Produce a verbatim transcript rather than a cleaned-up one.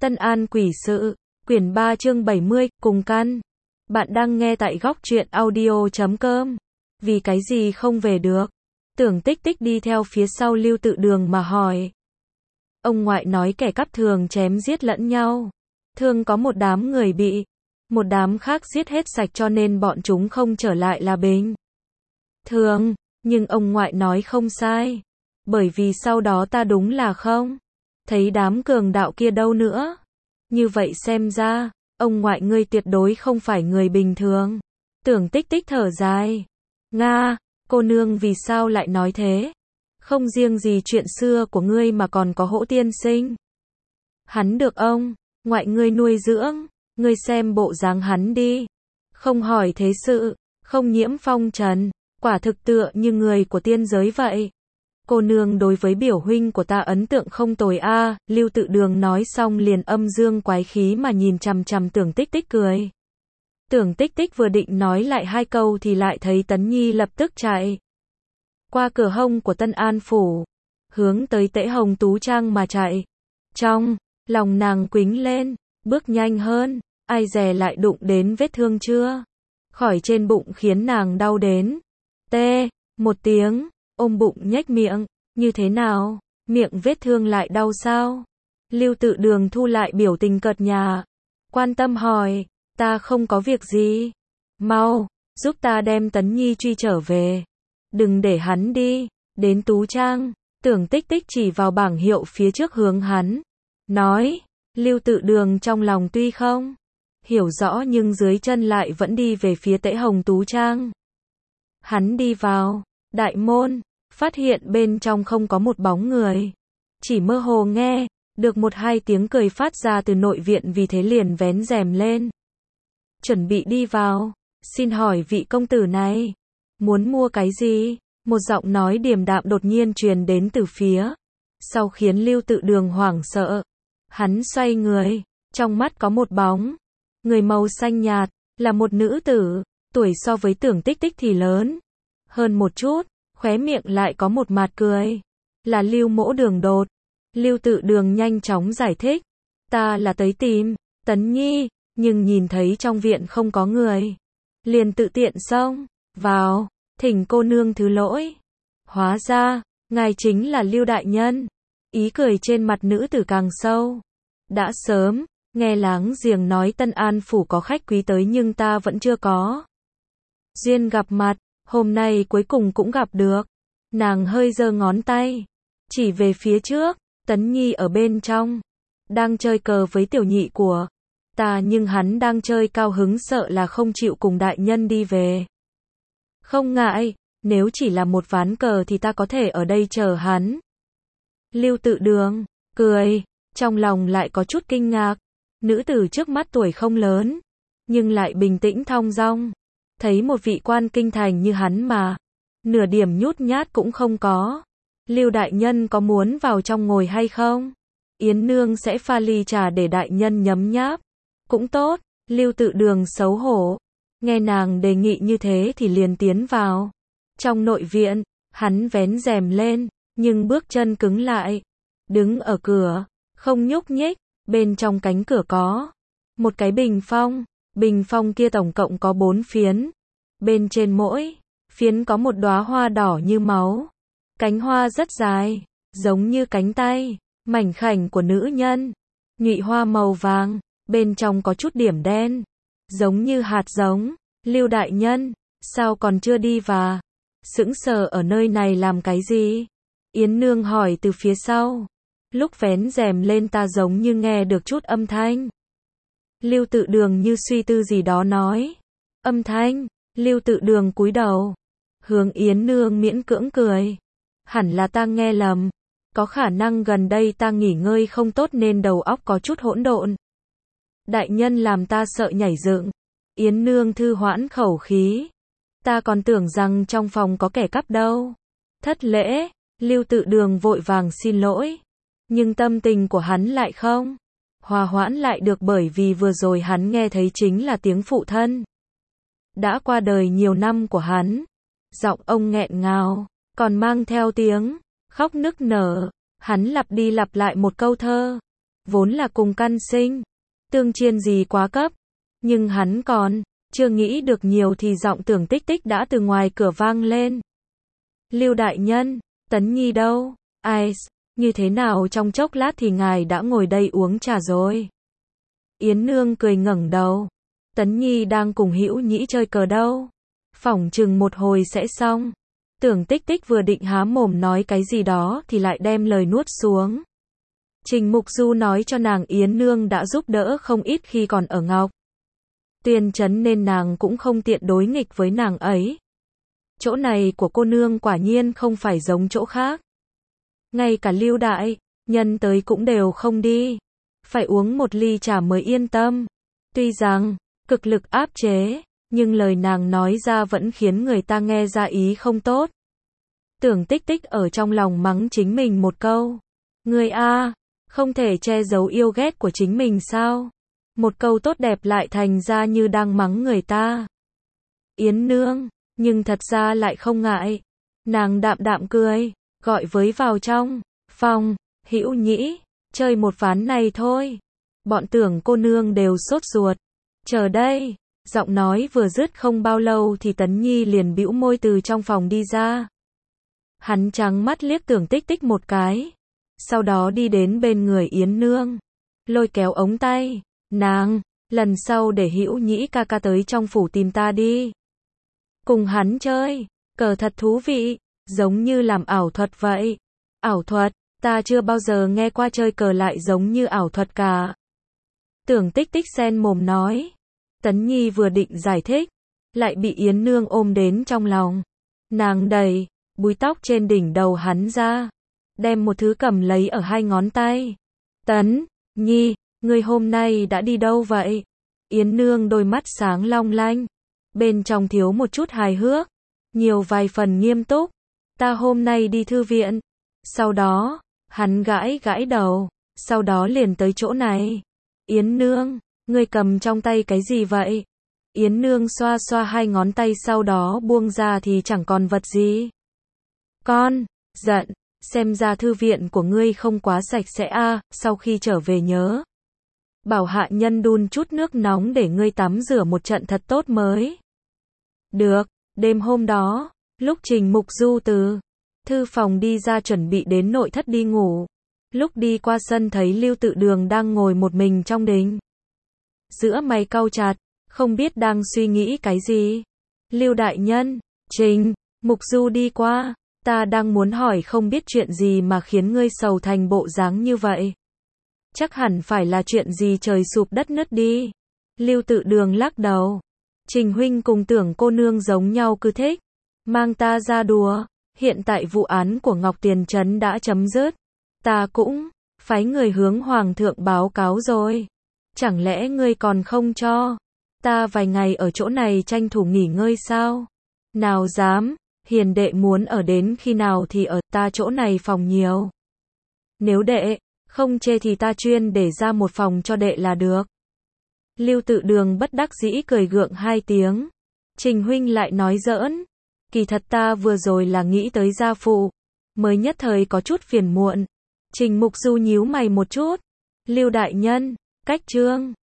Tân An quỷ sự, quyển ba chương bảy mươi, cùng căn. Bạn đang nghe tại góc truyện audio chấm com. Vì cái gì không về được? Tưởng Tích Tích đi theo phía sau Lưu Tự Đường mà hỏi. Ông ngoại nói kẻ cắp thường chém giết lẫn nhau. Thường có một đám người bị, một đám khác giết hết sạch cho nên bọn chúng không trở lại là bình thường. Nhưng ông ngoại nói không sai. Bởi vì sau đó ta đúng là không thấy đám cường đạo kia đâu nữa. Như vậy xem ra, ông ngoại ngươi tuyệt đối không phải người bình thường. Tưởng Tích Tích thở dài. Nga, cô nương vì sao lại nói thế? Không riêng gì chuyện xưa của ngươi mà còn có Hỗ tiên sinh. Hắn được ông ngoại ngươi nuôi dưỡng, ngươi xem bộ dáng hắn đi. Không hỏi thế sự, không nhiễm phong trần, quả thực tựa như người của tiên giới vậy. Cô nương đối với biểu huynh của ta ấn tượng không tồi a. À, Lưu Tự Đường nói xong liền âm dương quái khí mà nhìn chằm chằm Tưởng Tích Tích cười. Tưởng Tích Tích vừa định nói lại hai câu thì lại thấy Tấn Nhi lập tức chạy qua cửa hông của Tân An phủ, hướng tới Tễ Hồng Tú Trang mà chạy. Trong lòng nàng quĩnh lên, bước nhanh hơn, ai dè lại đụng đến vết thương chưa khỏi trên bụng khiến nàng đau đến tê một tiếng. Ôm bụng nhếch miệng, như thế nào? Miệng vết thương lại đau sao? Lưu Tự Đường thu lại biểu tình cợt nhả, quan tâm hỏi, ta không có việc gì. Mau, giúp ta đem Tấn Nhi truy trở về. Đừng để hắn đi, đến Tú Trang. Tưởng Tích Tích chỉ vào bảng hiệu phía trước hướng hắn. Nói, Lưu Tự Đường trong lòng tuy không hiểu rõ nhưng dưới chân lại vẫn đi về phía Tễ Hồng Tú Trang. Hắn đi vào đại môn, phát hiện bên trong không có một bóng người. Chỉ mơ hồ nghe được một hai tiếng cười phát ra từ nội viện, vì thế liền vén rèm lên. Chuẩn bị đi vào. Xin hỏi vị công tử này, muốn mua cái gì? Một giọng nói điềm đạm đột nhiên truyền đến từ phía sau khiến Lưu Tự Đường hoảng sợ. Hắn xoay người, trong mắt có một bóng người màu xanh nhạt, là một nữ tử, tuổi so với Tưởng Tích Tích thì lớn hơn một chút, khóe miệng lại có một mạt cười. Là Lưu Mỗ Đường Đột. Lưu Tự Đường nhanh chóng giải thích. Ta là tới tìm Tấn Nhi, nhưng nhìn thấy trong viện không có người, liền tự tiện xông vào, thỉnh cô nương thứ lỗi. Hóa ra, ngài chính là Lưu đại nhân. Ý cười trên mặt nữ tử càng sâu. Đã sớm nghe láng giềng nói Tân An phủ có khách quý tới nhưng ta vẫn chưa có duyên gặp mặt. Hôm nay cuối cùng cũng gặp được. Nàng hơi giơ ngón tay chỉ về phía trước. Tấn Nhi ở bên trong đang chơi cờ với tiểu nhị của ta, nhưng hắn đang chơi cao hứng sợ là không chịu cùng đại nhân đi về. Không ngại, nếu chỉ là một ván cờ thì ta có thể ở đây chờ hắn. Lưu Tự Đường cười, trong lòng lại có chút kinh ngạc. Nữ tử trước mắt tuổi không lớn, nhưng lại bình tĩnh thong dong. Thấy một vị quan kinh thành như hắn mà nửa điểm nhút nhát cũng không có. Lưu đại nhân có muốn vào trong ngồi hay không? Yến nương sẽ pha ly trà để đại nhân nhấm nháp. Cũng tốt. Lưu Tự Đường xấu hổ, nghe nàng đề nghị như thế thì liền tiến vào trong nội viện. Hắn vén rèm lên, nhưng bước chân cứng lại, đứng ở cửa, không nhúc nhích. Bên trong cánh cửa có một cái bình phong. Bình phong kia tổng cộng có bốn phiến. Bên trên mỗi phiến có một đóa hoa đỏ như máu. Cánh hoa rất dài, giống như cánh tay mảnh khảnh của nữ nhân. Nhụy hoa màu vàng, bên trong có chút điểm đen, giống như hạt giống. Lưu đại nhân, sao còn chưa đi và sững sờ ở nơi này làm cái gì? Yến nương hỏi từ phía sau. Lúc vén rèm lên ta giống như nghe được chút âm thanh. Lưu Tự Đường như suy tư gì đó nói. Âm thanh? Lưu Tự Đường cúi đầu, hướng Yến nương miễn cưỡng cười. Hẳn là ta nghe lầm. Có khả năng gần đây ta nghỉ ngơi không tốt nên đầu óc có chút hỗn độn. Đại nhân làm ta sợ nhảy dựng. Yến nương thư hoãn khẩu khí. Ta còn tưởng rằng trong phòng có kẻ cắp đâu. Thất lễ. Lưu Tự Đường vội vàng xin lỗi. Nhưng tâm tình của hắn lại không hòa hoãn lại được, bởi vì vừa rồi hắn nghe thấy chính là tiếng phụ thân đã qua đời nhiều năm của hắn. Giọng ông nghẹn ngào, còn mang theo tiếng khóc nức nở. Hắn lặp đi lặp lại một câu thơ. vốn là cùng căn sinh, tương chiên gì quá cấp. Nhưng hắn còn chưa nghĩ được nhiều thì giọng Tưởng Tích Tích đã từ ngoài cửa vang lên. Lưu đại nhân, Tấn Nhi đâu? Ai, như thế nào trong chốc lát thì ngài đã ngồi đây uống trà rồi? Yến Nương cười ngẩng đầu. Tấn Nhi đang cùng Hữu Nhĩ chơi cờ đâu. Phỏng chừng một hồi sẽ xong. Tưởng Tích Tích vừa định há mồm nói cái gì đó thì lại đem lời nuốt xuống. Trình Mục Du nói cho nàng Yến Nương đã giúp đỡ không ít khi còn ở Ngọc Tuyền Trấn nên nàng cũng không tiện đối nghịch với nàng ấy. Chỗ này của cô nương quả nhiên không phải giống chỗ khác. Ngay cả Lưu đại nhân tới cũng đều không đi. Phải uống một ly trà mới yên tâm. Tuy rằng cực lực áp chế, nhưng lời nàng nói ra vẫn khiến người ta nghe ra ý không tốt. Tưởng Tích Tích ở trong lòng mắng chính mình một câu. Ngươi a, không thể che giấu yêu ghét của chính mình sao? Một câu tốt đẹp lại thành ra như đang mắng người ta. Yến Nương, nhưng thật ra lại không ngại. Nàng đạm đạm cười, gọi với vào trong phòng. Hữu Nhĩ, chơi một ván này thôi. Bọn Tưởng cô nương đều sốt ruột. Chờ đây. Giọng nói vừa dứt không bao lâu thì Tấn Nhi liền bĩu môi từ trong phòng đi ra. Hắn trắng mắt liếc Tưởng Tích Tích một cái. Sau đó đi đến bên người Yến Nương. Lôi kéo ống tay. Nàng, lần sau để Hữu Nhĩ ca ca tới trong phủ tìm ta đi. Cùng hắn chơi, cờ thật thú vị, giống như làm ảo thuật vậy. Ảo thuật, ta chưa bao giờ nghe qua chơi cờ lại giống như ảo thuật cả. Tưởng Tích Tích xen mồm nói. Tấn Nhi vừa định giải thích, lại bị Yến Nương ôm đến trong lòng. Nàng đẩy búi tóc trên đỉnh đầu hắn ra, đem một thứ cầm lấy ở hai ngón tay. Tấn Nhi, ngươi hôm nay đã đi đâu vậy? Yến Nương đôi mắt sáng long lanh, bên trong thiếu một chút hài hước, nhiều vài phần nghiêm túc. Ta hôm nay đi thư viện. Sau đó, hắn gãi gãi đầu, sau đó liền tới chỗ này. Yến Nương, ngươi cầm trong tay cái gì vậy? Yến Nương xoa xoa hai ngón tay sau đó buông ra thì chẳng còn vật gì. Con, giận, xem ra thư viện của ngươi không quá sạch sẽ a, à, sau khi trở về nhớ. Bảo hạ nhân đun chút nước nóng để ngươi tắm rửa một trận thật tốt mới. Được, đêm hôm đó, lúc Trình Mục Du từ thư phòng đi ra chuẩn bị đến nội thất đi ngủ. Lúc đi qua sân thấy Lưu Tự Đường đang ngồi một mình trong đình. Giữa mày cau chặt, không biết đang suy nghĩ cái gì. Lưu đại nhân, Trình Mục Du đi qua, ta đang muốn hỏi không biết chuyện gì mà khiến ngươi sầu thành bộ dáng như vậy. Chắc hẳn phải là chuyện gì trời sụp đất nứt đi. Lưu Tự Đường lắc đầu. Trình huynh cùng Tưởng cô nương giống nhau cứ thích mang ta ra đùa. Hiện tại vụ án của Ngọc Tiền Trấn đã chấm dứt. Ta cũng phái người hướng hoàng thượng báo cáo rồi. Chẳng lẽ ngươi còn không cho ta vài ngày ở chỗ này tranh thủ nghỉ ngơi sao? Nào dám, hiền đệ muốn ở đến khi nào thì ở, ta chỗ này phòng nhiều. Nếu đệ không chê thì ta chuyên để ra một phòng cho đệ là được. Lưu Tự Đường bất đắc dĩ cười gượng hai tiếng. Trình huynh lại nói giỡn. Kỳ thật ta vừa rồi là nghĩ tới gia phụ, mới nhất thời có chút phiền muộn. Trình Mục Du nhíu mày một chút. Lưu đại nhân, cách chương